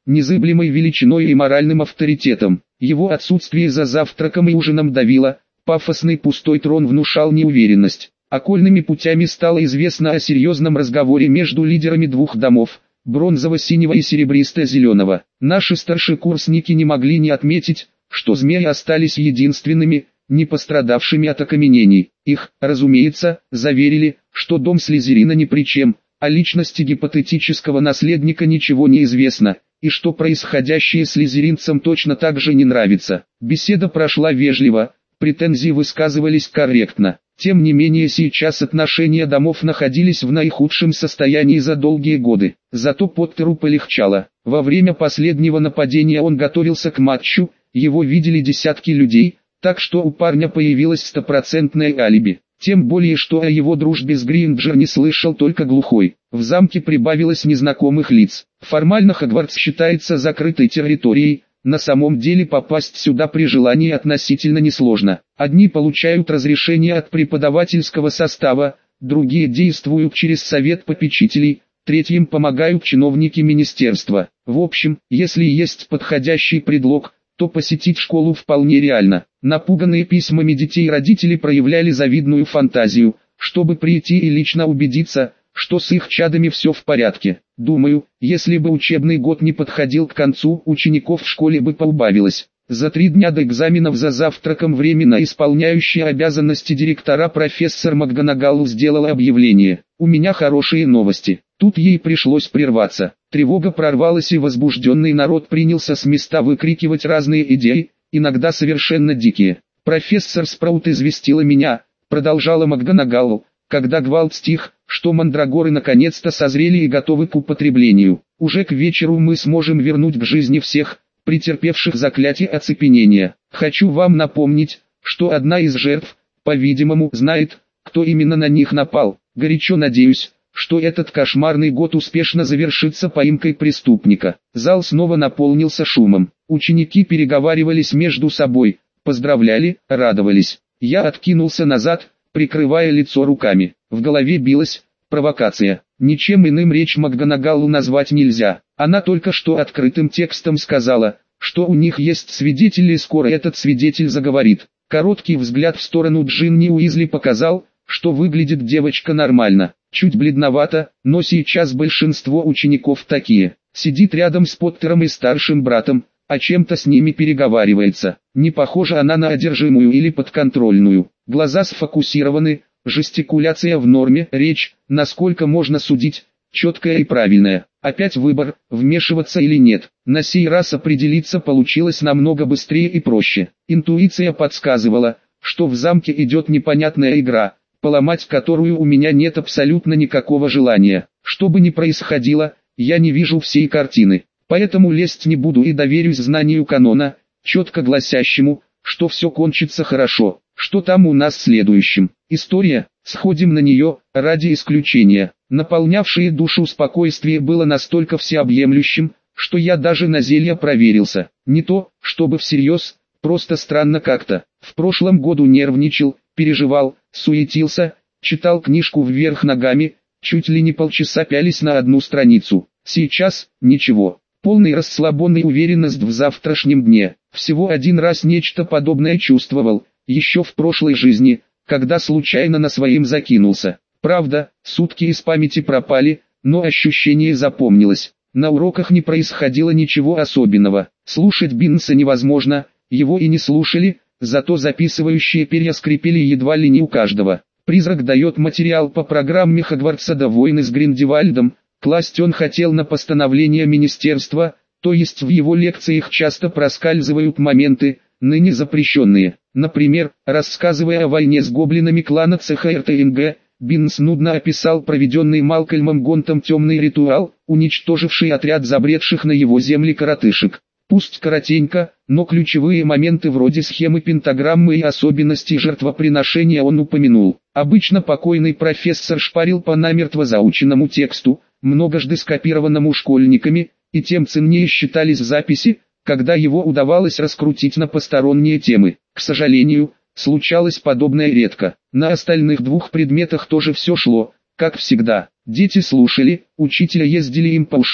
незыблемой величиной и моральным авторитетом. Его отсутствие за завтраком и ужином давило, пафосный пустой трон внушал неуверенность. Окольными путями стало известно о серьезном разговоре между лидерами двух домов, бронзово-синего и серебристо-зеленого. Наши старшекурсники не могли не отметить, что змеи остались единственными, не пострадавшими от окаменений. Их, разумеется, заверили, что дом Слизерина ни при чем, о личности гипотетического наследника ничего не известно, и что происходящее слизеринцам точно так же не нравится. Беседа прошла вежливо, претензии высказывались корректно. Тем не менее сейчас отношения домов находились в наихудшем состоянии за долгие годы. Зато Поттеру полегчало. Во время последнего нападения он готовился к матчу, его видели десятки людей, так что у парня появилось стопроцентное алиби. Тем более что о его дружбе с Гринджер не слышал только глухой. В замке прибавилось незнакомых лиц. Формально Хогвартс считается закрытой территорией, на самом деле попасть сюда при желании относительно несложно. Одни получают разрешение от преподавательского состава, другие действуют через совет попечителей, третьим помогают чиновники министерства. В общем, если есть подходящий предлог, то посетить школу вполне реально. Напуганные письмами детей родители проявляли завидную фантазию, чтобы прийти и лично убедиться, что с их чадами все в порядке. Думаю, если бы учебный год не подходил к концу, учеников в школе бы поубавилось. За 3 дня до экзаменов за завтраком временно исполняющая обязанности директора профессор МакГонагалл сделала объявление: «У меня хорошие новости». Тут ей пришлось прерваться. Тревога прорвалась, и возбужденный народ принялся с места выкрикивать разные идеи, иногда совершенно дикие. «Профессор Спраут известила меня», — продолжала МакГонагалл, когда гвалт стих, «что мандрагоры наконец-то созрели и готовы к употреблению. Уже к вечеру мы сможем вернуть к жизни всех, претерпевших заклятие оцепенения. Хочу вам напомнить, что одна из жертв, по-видимому, знает, кто именно на них напал. Горячо надеюсь, что этот кошмарный год успешно завершится поимкой преступника». Зал снова наполнился шумом. Ученики переговаривались между собой, поздравляли, радовались. Я откинулся назад, прикрывая лицо руками. В голове билась провокация. Ничем иным речь МакГонагалл назвать нельзя. Она только что открытым текстом сказала, что у них есть свидетель, и скоро этот свидетель заговорит. Короткий взгляд в сторону Джинни Уизли показал, что выглядит девочка нормально. Чуть бледновато, но сейчас большинство учеников такие. Сидит рядом с Поттером и старшим братом, о чем-то с ними переговаривается. Не похожа она на одержимую или подконтрольную. Глаза сфокусированы, жестикуляция в норме, речь, насколько можно судить, четкая и правильная. Опять выбор, вмешиваться или нет. На сей раз определиться получилось намного быстрее и проще. Интуиция подсказывала, что в замке идет непонятная игра, поломать которую у меня нет абсолютно никакого желания. Что бы ни происходило, я не вижу всей картины. Поэтому лезть не буду и доверюсь знанию канона, четко гласящему, что все кончится хорошо. Что там у нас следующим? История, сходим на нее, ради исключения. Наполнявшее душу спокойствие было настолько всеобъемлющим, что я даже на зелье проверился. Не то, чтобы всерьез, просто странно как-то. В прошлом году нервничал, переживал, суетился, читал книжку вверх ногами, чуть ли не полчаса пялись на одну страницу. Сейчас – ничего. Полный расслабон и уверенность в завтрашнем дне. Всего один раз нечто подобное чувствовал, еще в прошлой жизни, когда случайно на своим закинулся. Правда, сутки из памяти пропали, но ощущение запомнилось. На уроках не происходило ничего особенного. Слушать Биннса невозможно, его и не слушали, зато записывающие перья скрипели едва ли не у каждого. Призрак дает материал по программе Хогвартса до войны с Гриндевальдом. Класть он хотел на постановление министерства, то есть в его лекциях часто проскальзывают моменты, ныне запрещенные. Например, рассказывая о войне с гоблинами клана ЦХРТНГ, Биннс нудно описал проведенный Малкольмом Гонтом темный ритуал, уничтоживший отряд забредших на его земли коротышек. Пусть коротенько, но ключевые моменты вроде схемы пентаграммы и особенностей жертвоприношения он упомянул. Обычно покойный профессор шпарил по намертво заученному тексту, многожды скопированному школьниками, и тем ценнее считались записи, когда его удавалось раскрутить на посторонние темы. К сожалению, случалось подобное редко. На остальных 2 предметах тоже все шло, как всегда. Дети слушали, учителя ездили им по ушам,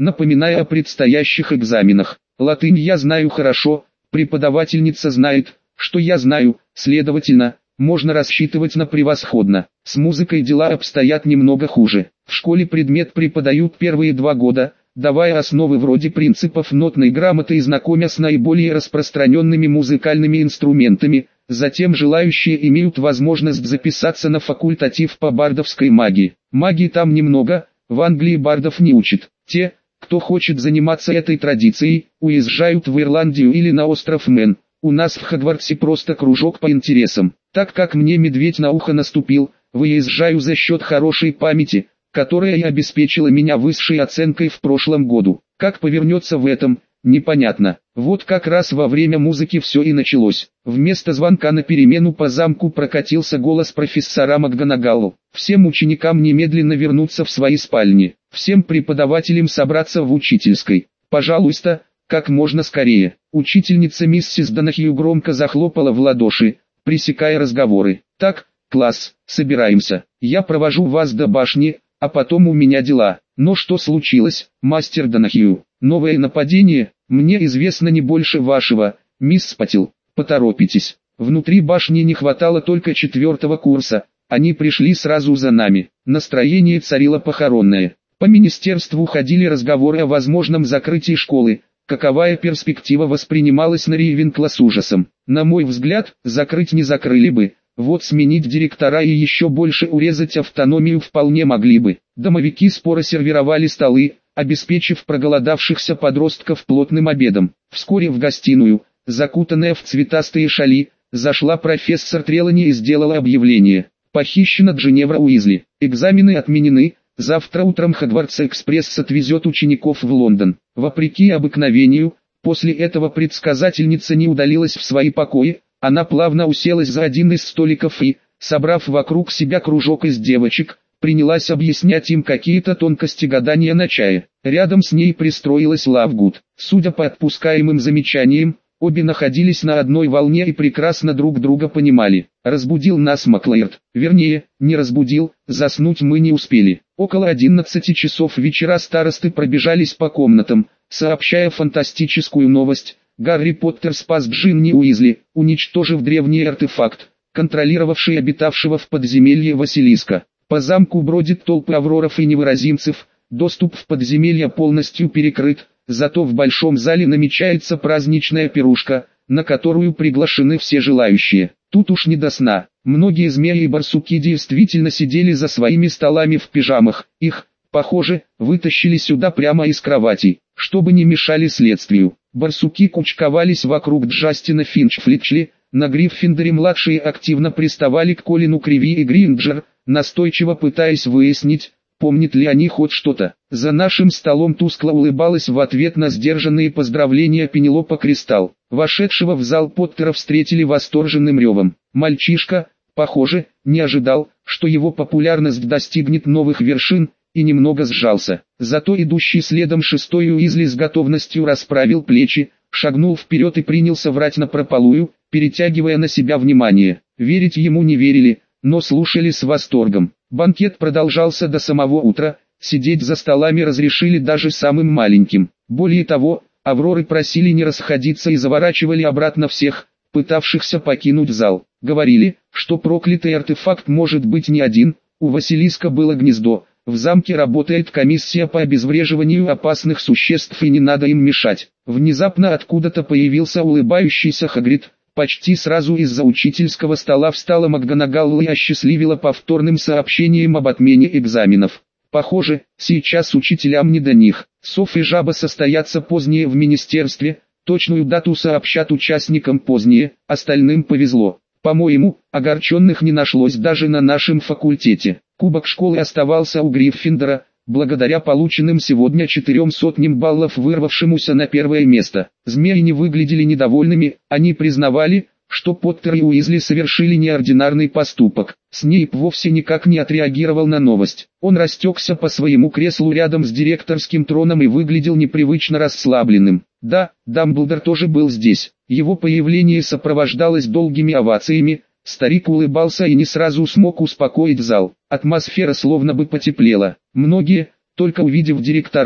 напоминая о предстоящих экзаменах. Латынь я знаю хорошо, преподавательница знает, что я знаю, следовательно, можно рассчитывать на превосходно. С музыкой дела обстоят немного хуже. В школе предмет преподают первые 2 года, давая основы вроде принципов нотной грамоты и знакомя с наиболее распространенными музыкальными инструментами. Затем желающие имеют возможность записаться на факультатив по бардовской магии. Магии там немного, в Англии бардов не учат. Те, кто хочет заниматься этой традицией, уезжают в Ирландию или на остров Мэн. У нас в Хогвартсе просто кружок по интересам. Так как мне медведь на ухо наступил, выезжаю за счет хорошей памяти, которая и обеспечила меня высшей оценкой в прошлом году. Как повернется в этом, непонятно. Вот как раз во время музыки все и началось. Вместо звонка на перемену по замку прокатился голос профессора МакГонагалл. Всем ученикам немедленно вернуться в свои спальни. Всем преподавателям собраться в учительской. Пожалуйста, как можно скорее. Учительница миссис Донахью громко захлопала в ладоши, пресекая разговоры. Так, класс, собираемся. Я провожу вас до башни, а потом у меня дела. Но что случилось, мастер Донахью? Новое нападение? Мне известно не больше вашего, мисс Патил. Поторопитесь. Внутри башни не хватало только 4-го курса. Они пришли сразу за нами. Настроение царило похоронное. По министерству ходили разговоры о возможном закрытии школы. Каковая перспектива воспринималась на Рейвенкла с ужасом. На мой взгляд, закрыть не закрыли бы. Вот сменить директора и еще больше урезать автономию вполне могли бы. Домовики споро сервировали столы, обеспечив проголодавшихся подростков плотным обедом. Вскоре в гостиную, закутанная в цветастые шали, зашла профессор Трелани и сделала объявление. Похищена Джиневра Уизли. Экзамены отменены. Завтра утром Хогвартс-экспресс отвезет учеников в Лондон. Вопреки обыкновению, после этого предсказательница не удалилась в свои покои. Она плавно уселась за один из столиков и, собрав вокруг себя кружок из девочек, принялась объяснять им какие-то тонкости гадания на чае. Рядом с ней пристроилась Лавгуд. Судя по отпускаемым замечаниям, обе находились на одной волне и прекрасно друг друга понимали. Разбудил нас Маклаерд. Вернее, не разбудил, заснуть мы не успели. Около 11 часов вечера старосты пробежались по комнатам, сообщая фантастическую новость. Гарри Поттер спас Джинни Уизли, уничтожив древний артефакт, контролировавший обитавшего в подземелье Василиска. По замку бродит толпы авроров и невыразимцев, доступ в подземелье полностью перекрыт, зато в большом зале намечается праздничная пирушка, на которую приглашены все желающие. Тут уж не до сна. Многие змеи и барсуки действительно сидели за своими столами в пижамах. Их, похоже, вытащили сюда прямо из кроватей, чтобы не мешали следствию. Барсуки кучковались вокруг Джастина Финчфлетчли. На Гриффиндоре-младшие активно приставали к Колину Криви и Гринджер, настойчиво пытаясь выяснить, помнит ли они хоть что-то. За нашим столом тускло улыбалась в ответ на сдержанные поздравления Пенелопа Кристалл. Вошедшего в зал Поттера встретили восторженным ревом. Мальчишка, похоже, не ожидал, что его популярность достигнет новых вершин, и немного сжался. Зато идущий следом 6-й Уизли с готовностью расправил плечи, шагнул вперед и принялся врать напропалую, перетягивая на себя внимание. Верить ему не верили, но слушали с восторгом. Банкет продолжался до самого утра, сидеть за столами разрешили даже самым маленьким. Более того, авроры просили не расходиться и заворачивали обратно всех, пытавшихся покинуть зал. Говорили, что проклятый артефакт может быть не один, у Василиска было гнездо. В замке работает комиссия по обезвреживанию опасных существ и не надо им мешать. Внезапно откуда-то появился улыбающийся Хагрид. Почти сразу из-за учительского стола встала МакГонагалл и осчастливила повторным сообщением об отмене экзаменов. Похоже, сейчас учителям не до них. Сов и Жаба состоятся позднее в министерстве, точную дату сообщат участникам позднее, остальным повезло. По-моему, огорченных не нашлось даже на нашем факультете. Кубок школы оставался у Гриффиндора, благодаря полученным сегодня 400 баллов, вырвавшемуся на первое место. Змеи не выглядели недовольными, они признавали, что Поттер и Уизли совершили неординарный поступок. Снейп вовсе никак не отреагировал на новость. Он растекся по своему креслу рядом с директорским троном и выглядел непривычно расслабленным. Да, Дамблдор тоже был здесь. Его появление сопровождалось долгими овациями. Старик улыбался и не сразу смог успокоить зал. Атмосфера словно бы потеплела. Многие, только увидев директора,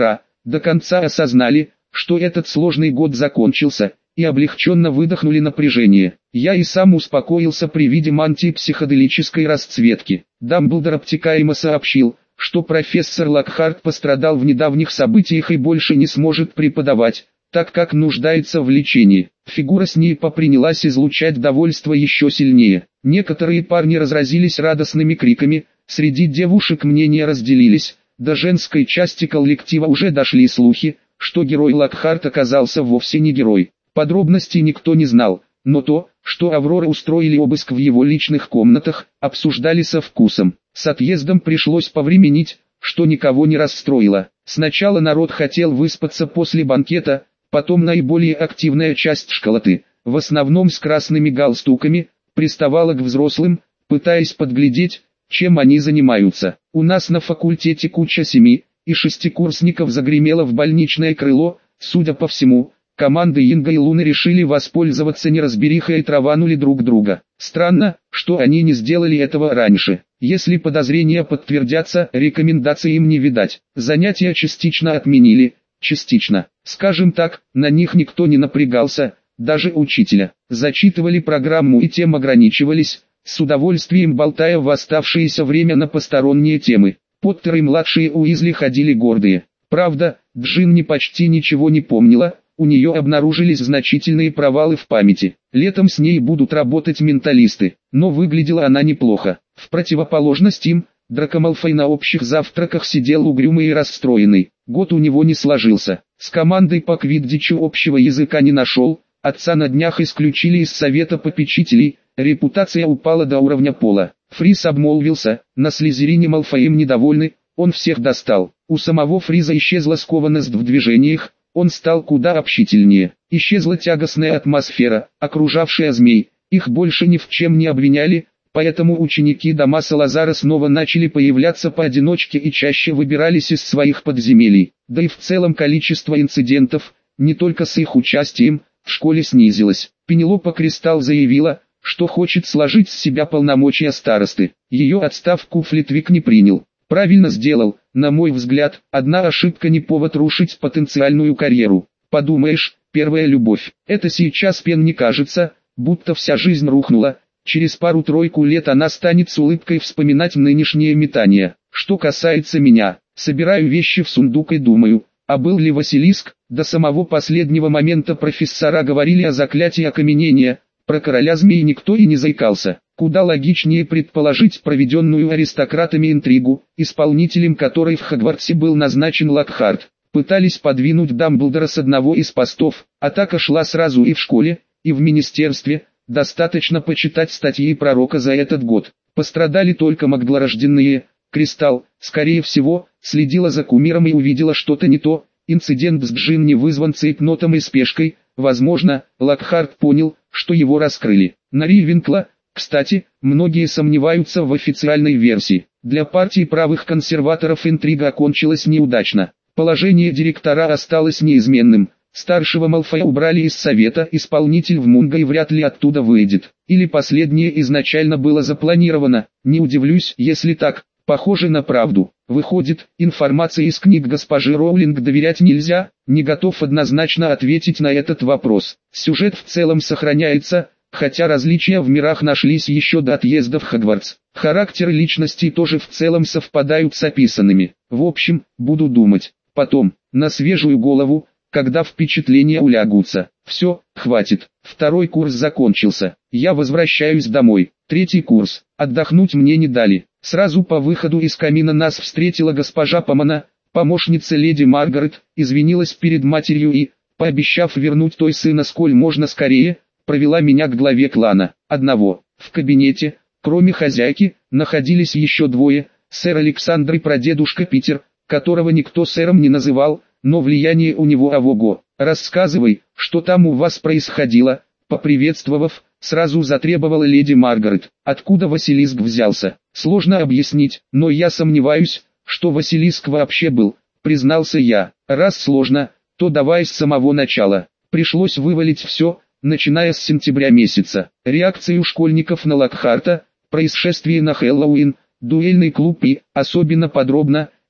до конца осознали, что этот сложный год закончился, и облегченно выдохнули напряжение. Я и сам успокоился при виде мантии психоделической расцветки. Дамблдор обтекаемо сообщил, что профессор Локхарт пострадал в недавних событиях и больше не сможет преподавать, так как нуждается в лечении. Фигура СНИПа принялась излучать довольство еще сильнее. Некоторые парни разразились радостными криками, среди девушек мнения разделились. До женской части коллектива уже дошли слухи, что герой Локхарт оказался вовсе не герой. Подробностей никто не знал, но то, что Аврора устроили обыск в его личных комнатах, обсуждали со вкусом. С отъездом пришлось повременить, что никого не расстроило. Сначала народ хотел выспаться после банкета, потом наиболее активная часть школоты, в основном с красными галстуками, приставала к взрослым, пытаясь подглядеть, чем они занимаются. У нас на факультете куча 7- и 6-курсников загремела в больничное крыло, судя по всему. Команды Инга и Луны решили воспользоваться неразберихой и траванули друг друга. Странно, что они не сделали этого раньше. Если подозрения подтвердятся, рекомендаций им не видать. Занятия частично отменили, частично. Скажем так, на них никто не напрягался, даже учителя. Зачитывали программу и тем ограничивались, с удовольствием болтая в оставшееся время на посторонние темы. Поттер и младшие Уизли ходили гордые. Правда, Джинни почти ничего не помнила. У нее обнаружились значительные провалы в памяти. Летом с ней будут работать менталисты, но выглядела она неплохо. В противоположность им, Драко Малфой на общих завтраках сидел угрюмый и расстроенный. Год у него не сложился. С командой по квиддичу общего языка не нашел. Отца на днях исключили из совета попечителей. Репутация упала до уровня пола. Фриз обмолвился, на Слизерине Малфоем недовольны, он всех достал. У самого Фриза исчезла скованность в движениях. Он стал куда общительнее. Исчезла тягостная атмосфера, окружавшая змей. Их больше ни в чем не обвиняли, поэтому ученики дома Салазара снова начали появляться поодиночке и чаще выбирались из своих подземелий. Да и в целом количество инцидентов, не только с их участием, в школе снизилось. Пенелопа Кристалл заявила, что хочет сложить с себя полномочия старосты. Ее отставку Флитвик не принял. Правильно сделал, на мой взгляд, одна ошибка не повод рушить потенциальную карьеру. Подумаешь, первая любовь. Это сейчас Пен не кажется, будто вся жизнь рухнула. Через пару-тройку лет она станет с улыбкой вспоминать нынешнее метание. Что касается меня, собираю вещи в сундук и думаю, а был ли Василиск? До самого последнего момента профессора говорили о заклятии окаменения. Про короля змей никто и не заикался. Куда логичнее предположить проведенную аристократами интригу, исполнителем которой в Хогвартсе был назначен Локхарт. Пытались подвинуть Дамблдора с одного из постов. Атака шла сразу и в школе, и в министерстве. Достаточно почитать статьи пророка за этот год. Пострадали только маглорожденные. Кристалл, скорее всего, следила за кумиром и увидела что-то не то. Инцидент с Джинни вызван цейтнотом и спешкой. Возможно, Локхарт понял, что его раскрыли. На Ривенкла, кстати, многие сомневаются в официальной версии. Для партии правых консерваторов интрига окончилась неудачно. Положение директора осталось неизменным. Старшего Малфоя убрали из совета, исполнитель в Мунго и вряд ли оттуда выйдет. Или последнее изначально было запланировано, не удивлюсь, если так. Похоже на правду. Выходит, информации из книг госпожи Роулинг доверять нельзя, не готов однозначно ответить на этот вопрос. Сюжет в целом сохраняется, хотя различия в мирах нашлись еще до отъезда в Хогвартс. Характеры личностей тоже в целом совпадают с описанными. В общем, буду думать. Потом, на свежую голову, когда впечатления улягутся. Все, хватит. Второй курс закончился. Я возвращаюсь домой. Третий курс. Отдохнуть мне не дали. Сразу по выходу из камина нас встретила госпожа Помана, помощница леди Маргарет, извинилась перед матерью и, пообещав вернуть той сына сколь можно скорее, провела меня к главе клана. Одного. В кабинете, кроме хозяйки, находились еще двое, сэр Александр и прадедушка Питер, которого никто сэром не называл, но влияние у него ого-го. Рассказывай, что там у вас происходило, поприветствовав, сразу затребовала леди Маргарет. Откуда Василиск взялся? Сложно объяснить, но я сомневаюсь, что Василиск вообще был, признался я. Раз сложно, то давай с самого начала. Пришлось вывалить все, начиная с сентября месяца. Реакцию школьников на Локхарта, происшествие на Хэллоуин, дуэльный клуб и, особенно подробно,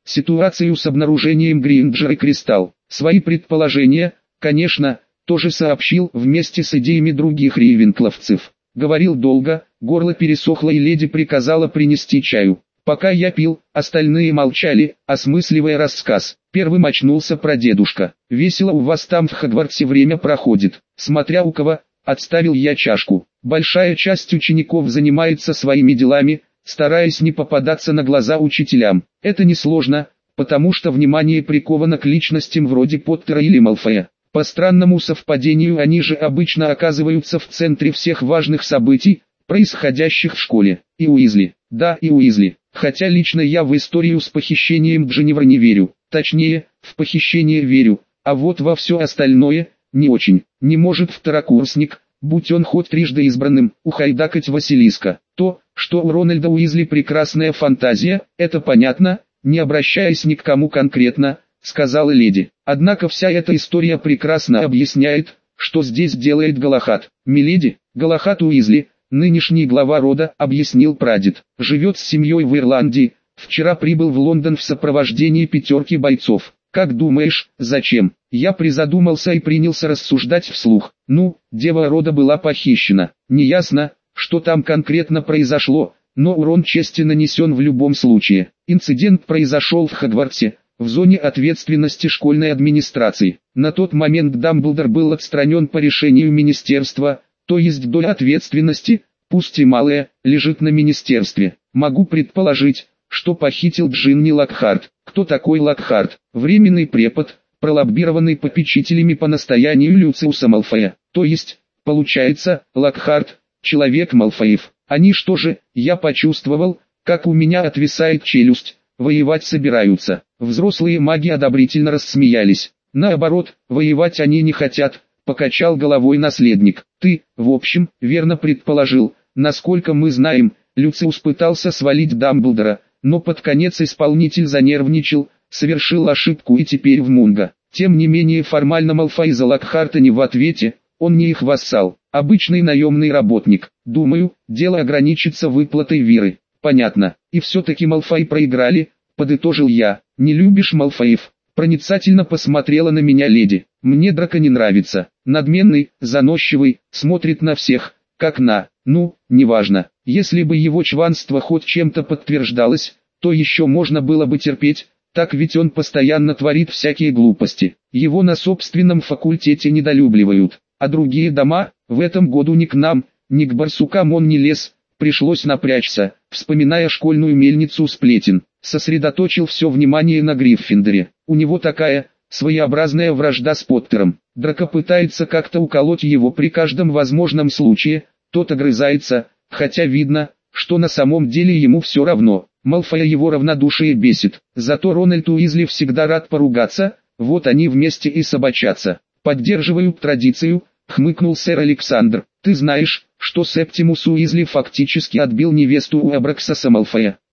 ситуацию с обнаружением Гринджер и Кристалл. Свои предположения, конечно, тоже сообщил вместе с идеями других рейвенкловцев. Говорил долго, горло пересохло и леди приказала принести чаю. Пока я пил, остальные молчали, осмысливая рассказ. Первым очнулся прадедушка. «Весело у вас там в Хогвартсе время проходит, смотря у кого», отставил я чашку. «Большая часть учеников занимается своими делами, стараясь не попадаться на глаза учителям. Это несложно, потому что внимание приковано к личностям вроде Поттера или Малфоя. По странному совпадению они же обычно оказываются в центре всех важных событий, происходящих в школе. И Уизли. Да, и Уизли. Хотя лично я в историю с похищением Дженнифер не верю. Точнее, в похищение верю, а вот во все остальное – не очень. Не может второкурсник, будь он хоть трижды избранным, ухайдакать Василиска. То, что у Рональда Уизли прекрасная фантазия, это понятно, не обращаясь ни к кому конкретно, сказала леди. Однако вся эта история прекрасно объясняет, что здесь делает Галахад. «Миледи, Галахад Уизли, нынешний глава рода», объяснил прадед, живет с семьей в Ирландии, вчера прибыл в Лондон в сопровождении 5 бойцов. Как думаешь, зачем? Я призадумался и принялся рассуждать вслух. Ну, дева рода была похищена. Неясно, что там конкретно произошло, но урон чести нанесен в любом случае. Инцидент произошел в Хогвартсе, в зоне ответственности школьной администрации. На тот момент Дамблдор был отстранен по решению министерства, то есть доля ответственности, пусть и малая, лежит на министерстве. Могу предположить, что похитил Джинни Локхарт. Кто такой Локхарт? Временный препод, пролоббированный попечителями по настоянию Люциуса Малфоя. То есть, получается, Локхарт – человек Малфоев. Они что же, я почувствовал, как у меня отвисает челюсть, воевать собираются. Взрослые маги одобрительно рассмеялись. Наоборот, воевать они не хотят, покачал головой наследник. Ты, в общем, верно предположил. Насколько мы знаем, Люциус пытался свалить Дамблдора, но под конец исполнитель занервничал, совершил ошибку и теперь в Мунго. Тем не менее формально Малфой за Локхарта не в ответе, он не их вассал, обычный наемный работник. Думаю, дело ограничится выплатой виры. Понятно. И все-таки Малфой проиграли, подытожил я. Не любишь Малфоев? Проницательно посмотрела на меня леди. Мне Драко не нравится. Надменный, заносчивый, смотрит на всех, как на... Ну, неважно. Если бы его чванство хоть чем-то подтверждалось, то еще можно было бы терпеть, так ведь он постоянно творит всякие глупости. Его на собственном факультете недолюбливают, а другие дома, в этом году ни к нам, ни к барсукам он не лез, пришлось напрячься, вспоминая школьную мельницу сплетен. Сосредоточил все внимание на Гриффиндоре. У него такая, своеобразная вражда с Поттером. Драко пытается как-то уколоть его при каждом возможном случае, тот огрызается, хотя видно, что на самом деле ему все равно. Малфоя его равнодушие бесит. Зато Рональд Уизли всегда рад поругаться, вот они вместе и собачатся. Поддерживают традицию, хмыкнул сэр Александр. Ты знаешь, что Септимус Уизли фактически отбил невесту у Абраксаса Малфоя.